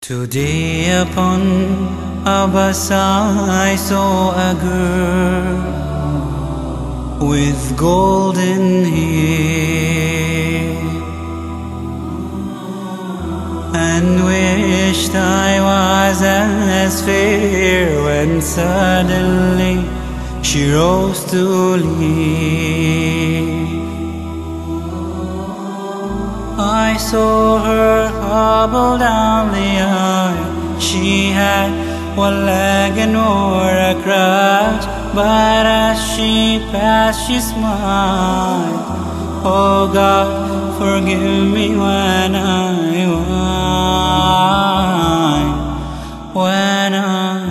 Today upon a bus I saw a girl with golden hair, and wished I was as fair, when suddenly she rose to leave. I saw her hobble down the aisle. She had one leg and wore a crutch, but as she passed she smiled. Oh God, forgive me when I whine, when I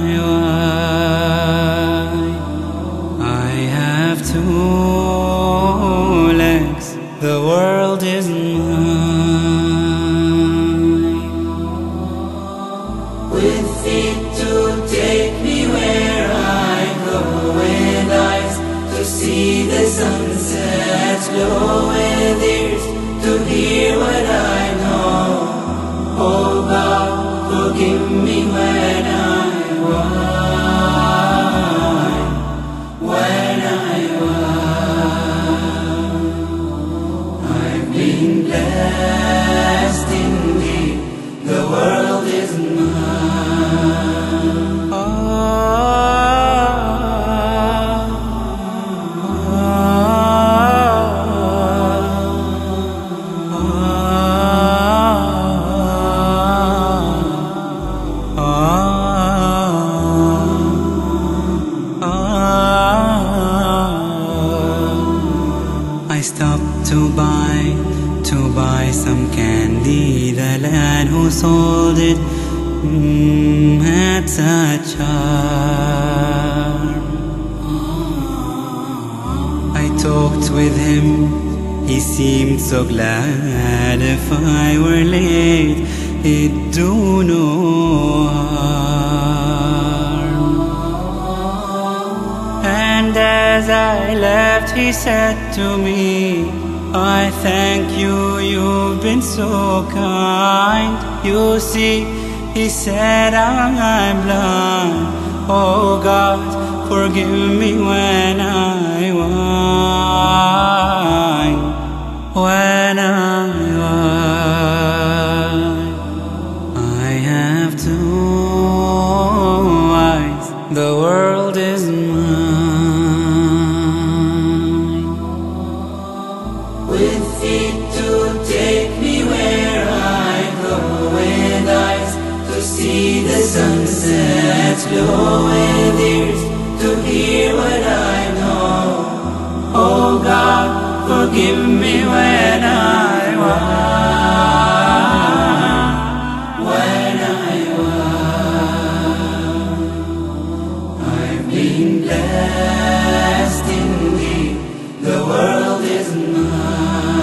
whine. I have two legs, the world is mine. With feet to take me where I go, with eyes to see the sunsets glow, with ears to hear what I know. Oh God, forgive me when I whine, when I whine. I've been blessed indeed, the world is mine. I stopped to buy some candy. The lad who sold it had such charm. I talked with him, he seemed so glad. If I were late, it'd do no harm. And as I left, he said to me, I thank you, you've been so kind. You see, he said, I'm blind. Oh God, forgive me when I whine, when I whine. I have two eyes, the world is mine. With feet to take me where I go, with eyes to see the sunsets glow, with ears to hear what I know. Oh God, forgive me when I whine, when I whine. I've been blessed indeed, the world is mine.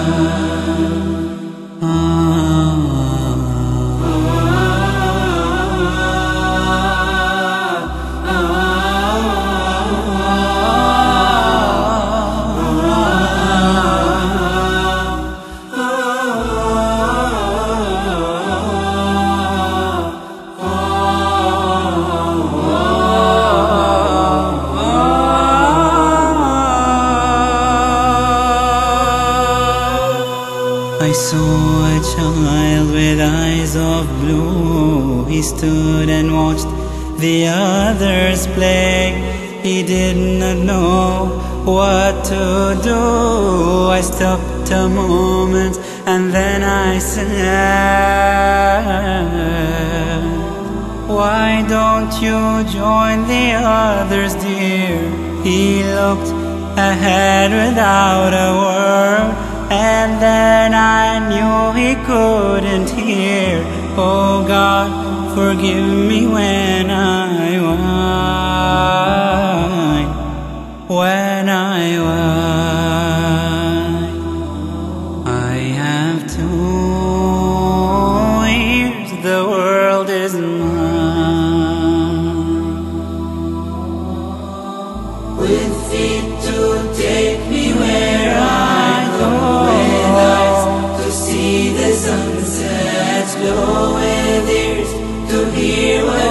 I saw a child with eyes of blue. He stood and watched the others play. He did not know what to do. I stopped a moment and then I said, why don't you join the others, dear? He looked ahead without a word, and then I knew he couldn't hear. Oh God, forgive me when I whine, when I whine. I have two ears, the world is mine. With feet to take me where I go, with eyes to see the sunsets glow, with ears to hear what